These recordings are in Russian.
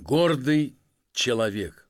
Гордый человек.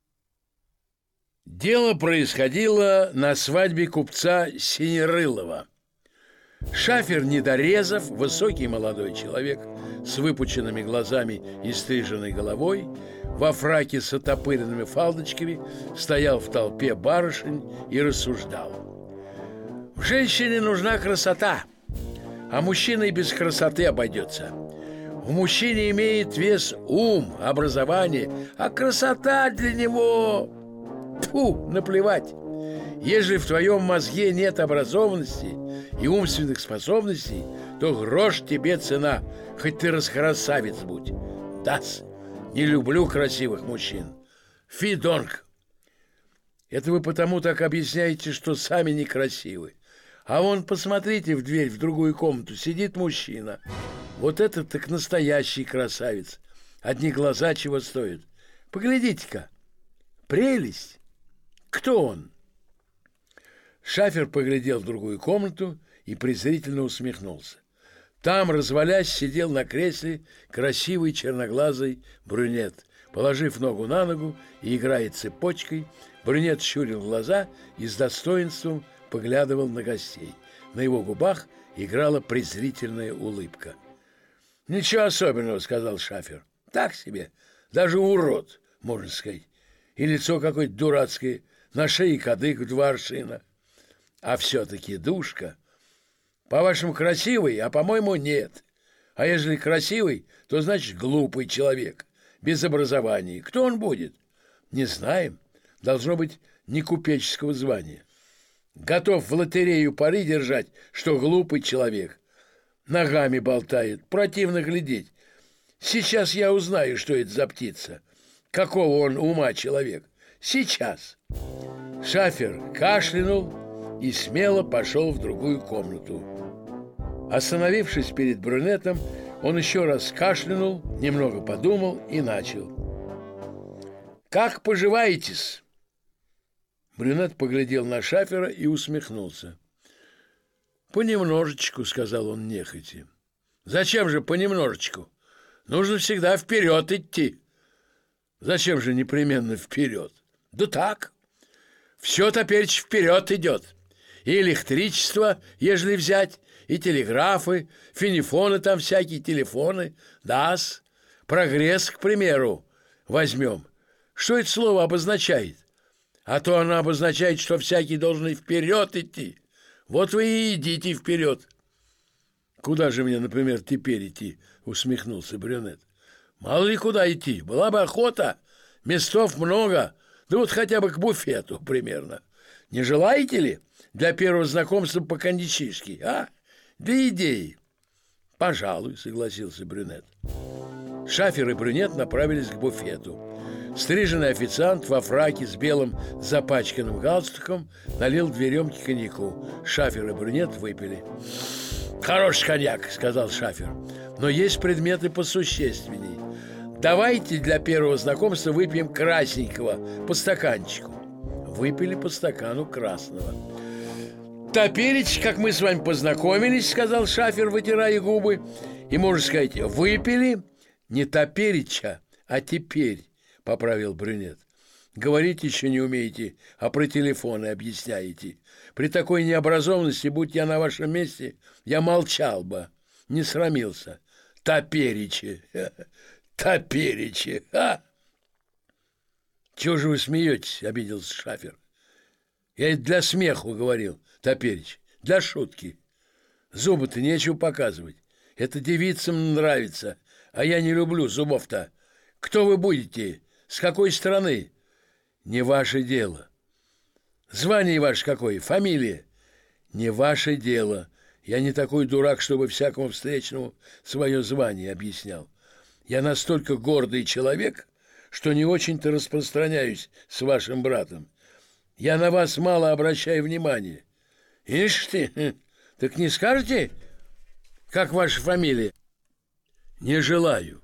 Дело происходило на свадьбе купца Синерылова. Шафер Недорезов, высокий молодой человек с выпученными глазами и стриженной головой, во фраке с отопыренными фалдочками, стоял в толпе барышень и рассуждал. В женщине нужна красота, а мужчина и без красоты обойдется. В мужчине имеет вес ум, образование, а красота для него... Тьфу, наплевать. Ежели в твоем мозге нет образованности и умственных способностей, то грош тебе цена, хоть ты раскрасавец будь. Дас, не люблю красивых мужчин. Фидонг. Это вы потому так объясняете, что сами некрасивы. А вон, посмотрите в дверь, в другую комнату, сидит мужчина. Вот этот так настоящий красавец. Одни глаза чего стоят. Поглядите-ка. Прелесть. Кто он? Шафер поглядел в другую комнату и презрительно усмехнулся. Там, развалясь, сидел на кресле красивый черноглазый брюнет. Положив ногу на ногу и играя цепочкой, брюнет щурил глаза и с достоинством поглядывал на гостей. На его губах играла презрительная улыбка. «Ничего особенного», — сказал Шафер. «Так себе, даже урод, можно сказать. И лицо какое-то дурацкое, на шее кадык в 2 аршина. А все-таки душка. По-вашему, красивый, а по-моему, нет. А ежели красивый, то значит глупый человек, без образования. Кто он будет? Не знаем. Должно быть не купеческого звания. Готов в лотерею пари держать, что глупый человек. Ногами болтает, противно глядеть. Сейчас я узнаю, что это за птица. Какого он ума человек. Сейчас. Шафер кашлянул и смело пошел в другую комнату. Остановившись перед брюнетом, он еще раз кашлянул, немного подумал и начал. «Как поживаетесь?» Брюнет поглядел на Шафера и усмехнулся. «Понемножечку», — сказал он нехотя. «Зачем же понемножечку? Нужно всегда вперед идти». «Зачем же непременно вперед?» «Да так. Все теперь вперед идет. И электричество, ежели взять, и телеграфы, финифоны там всякие, телефоны. Да-с. Прогресс, к примеру, возьмем. Что это слово обозначает? А то оно обозначает, что всякий должен и вперед идти. Вот вы и идите вперед». «Куда же мне, например, теперь идти?» — усмехнулся брюнет. «Мало ли куда идти. Была бы охота. Местов много. Да вот хотя бы к буфету примерно. Не желаете ли для первого знакомства по коньячишке, а? Для идеи». «Пожалуй», — согласился брюнет. Шафер и брюнет направились к буфету. Стриженный официант во фраке с белым запачканным галстуком налил 2 рюмки коньяку. Шафер и брюнет выпили. «Хороший коньяк», — сказал Шафер, — «но есть предметы посущественней. Давайте для первого знакомства выпьем красненького по стаканчику». Выпили по стакану красного. «Топеречь, как мы с вами познакомились», — сказал Шафер, вытирая губы, — «и, можно сказать, выпили не топереча, а теперь», — поправил брюнет. «Говорить еще не умеете, а про телефоны объясняете. При такой необразованности, будь я на вашем месте, я молчал бы, не срамился. Топеречи, топеречи, а!» «Чего же вы смеетесь?» — обиделся Шафер. «Я это для смеху говорил, топеречи, для шутки. Зубы-то нечего показывать. Это девицам нравится, а я не люблю зубов-то. Кто вы будете? С какой страны?» «Не ваше дело». «Звание ваше какое? Фамилия?» «Не ваше дело. Я не такой дурак, чтобы всякому встречному свое звание объяснял. Я настолько гордый человек, что не очень-то распространяюсь с вашим братом. Я на вас мало обращаю внимания». «Ишь ты, так не скажете, как ваша фамилия?» «Не желаю.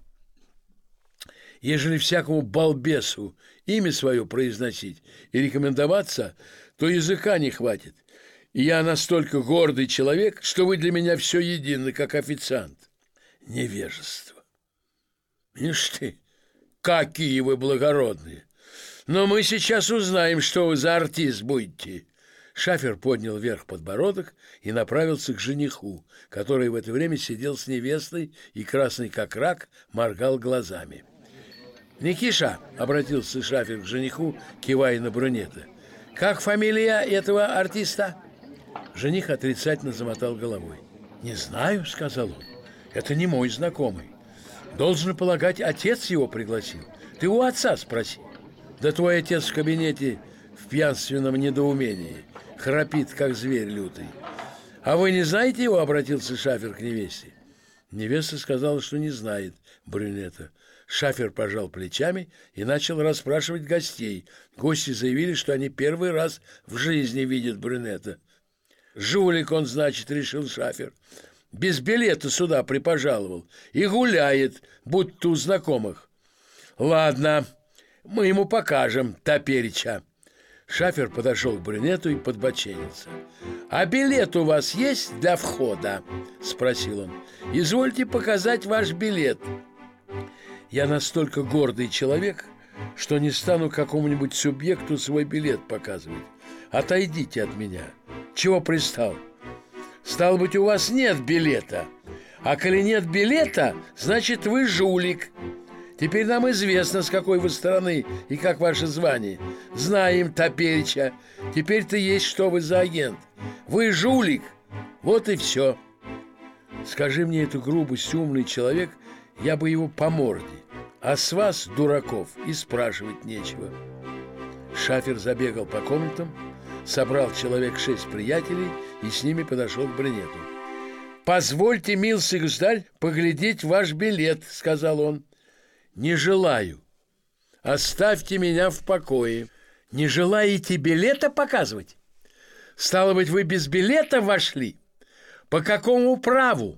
Ежели всякому балбесу имя свое произносить и рекомендоваться, то языка не хватит. И я настолько гордый человек, что вы для меня все едины, как официант». «Невежество». «Ишь ты, Какие вы благородные! Но мы сейчас узнаем, что вы за артист будете. Шафер поднял вверх подбородок и направился к жениху, который в это время сидел с невестой и, красный как рак, моргал глазами. «Никиша», — обратился Шафер к жениху, кивая на брюнета, — «как фамилия этого артиста?» Жених отрицательно замотал головой. «Не знаю», — сказал он, — «это не мой знакомый. Должен полагать, отец его пригласил. Ты у отца спроси. Да твой отец в кабинете в пьянственном недоумении. Храпит, как зверь лютый. А вы не знаете его?» — обратился Шафер к невесте. Невеста сказала, что не знает брюнета. Шафер пожал плечами и начал расспрашивать гостей. Гости заявили, что они первый раз в жизни видят брюнета. «Жулик он, значит», — решил Шафер. «Без билета сюда припожаловал и гуляет, будто у знакомых. Ладно, мы ему покажем топереча». Шафер подошел к брюнету и подбоченился. «А билет у вас есть для входа?» — спросил он. «Извольте показать ваш билет». «Я настолько гордый человек, что не стану какому-нибудь субъекту свой билет показывать. Отойдите от меня. Чего пристал? Стало быть, у вас нет билета. А коли нет билета, значит, вы жулик. Теперь нам известно, с какой вы стороны и как ваше звание. Знаем топереча. Теперь-то есть, что вы за агент. Вы жулик. Вот и все. Скажи мне эту грубость, умный человек, я бы его по морде. А с вас, дураков, и спрашивать нечего». Шафер забегал по комнатам, собрал человек 6 приятелей и с ними подошел к брюнету. «Позвольте, милсый государь, поглядеть ваш билет», — сказал он. «Не желаю. Оставьте меня в покое». «Не желаете билета показывать? Стало быть, вы без билета вошли? По какому праву?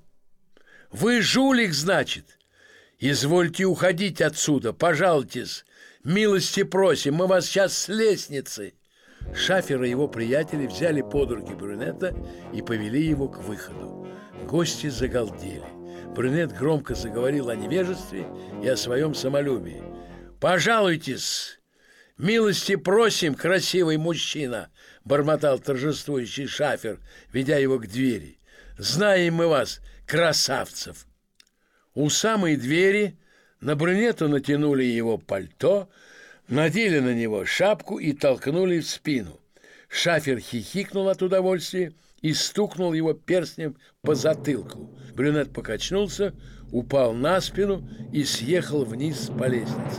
Вы жулик, значит? Извольте уходить отсюда, пожалуйтесь. Милости просим, мы вас сейчас с лестницы». Шафер и его приятели взяли под руки брюнета и повели его к выходу. Гости загалдели. Брюнет громко заговорил о невежестве и о своем самолюбии. «Пожалуйтесь, милости просим, красивый мужчина», — бормотал торжествующий Шафер, ведя его к двери. «Знаем мы вас, красавцев». У самой двери на брюнету натянули его пальто, надели на него шапку и толкнули в спину. Шафер хихикнул от удовольствия и стукнул его перстнем по затылку. Брюнет покачнулся, упал на спину и съехал вниз по лестнице.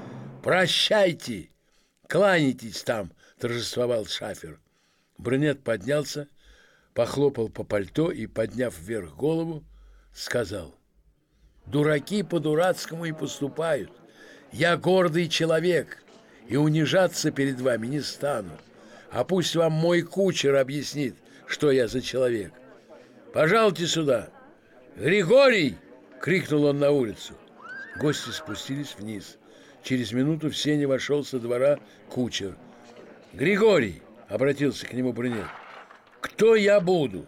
«Прощайте! Кланяйтесь там!» — торжествовал Шафер. Брюнет поднялся, похлопал по пальто и, подняв вверх голову, сказал: «Дураки по-дурацкому и поступают. Я гордый человек и унижаться перед вами не стану. А пусть вам мой кучер объяснит, что я за человек. Пожалуйте сюда!» «Григорий!» — крикнул он на улицу. Гости спустились вниз. Через минуту в сене вошел со двора кучер. «Григорий!» — обратился к нему брюнет. «Кто я буду?»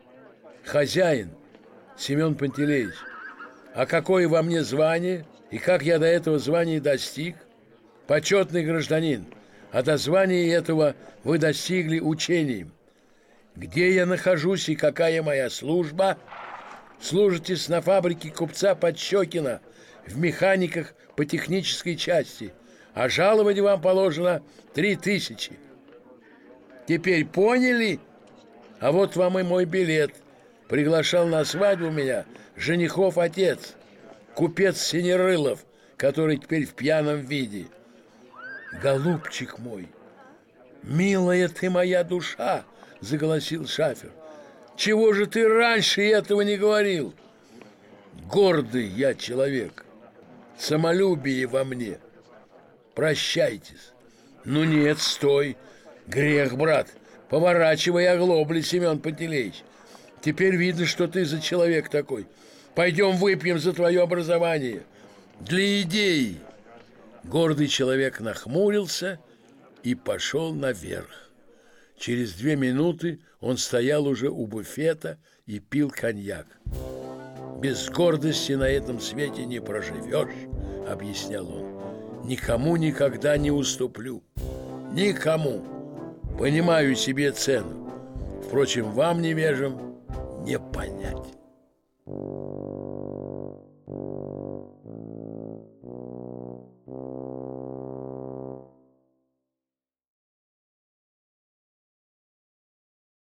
«Хозяин, Семен Пантелеич. А какое во мне звание и как я до этого звания достиг? Почетный гражданин, а до звания этого вы достигли учением. Где я нахожусь и какая моя служба? Служитесь на фабрике купца Подщекина в механиках по технической части, а жалование вам положено 3000. Теперь поняли? А вот вам и мой билет. Приглашал на свадьбу меня женихов отец, купец Синерылов, который теперь в пьяном виде. Голубчик мой, милая ты моя душа, заголосил Шафер. Чего же ты раньше этого не говорил? Гордый я человек, самолюбие во мне. Прощайтесь. Ну нет, стой, грех, брат, поворачивай оглобли, Семен Пантелеич. Теперь видно, что ты за человек такой. Пойдем выпьем за твое образование. Для идеи. Гордый человек нахмурился и пошел наверх. Через 2 минуты он стоял уже у буфета и пил коньяк. «Без гордости на этом свете не проживешь», — объяснял он. никому никогда не уступлю. Никому. Понимаю себе цену. Впрочем, вам, невежам, не понять.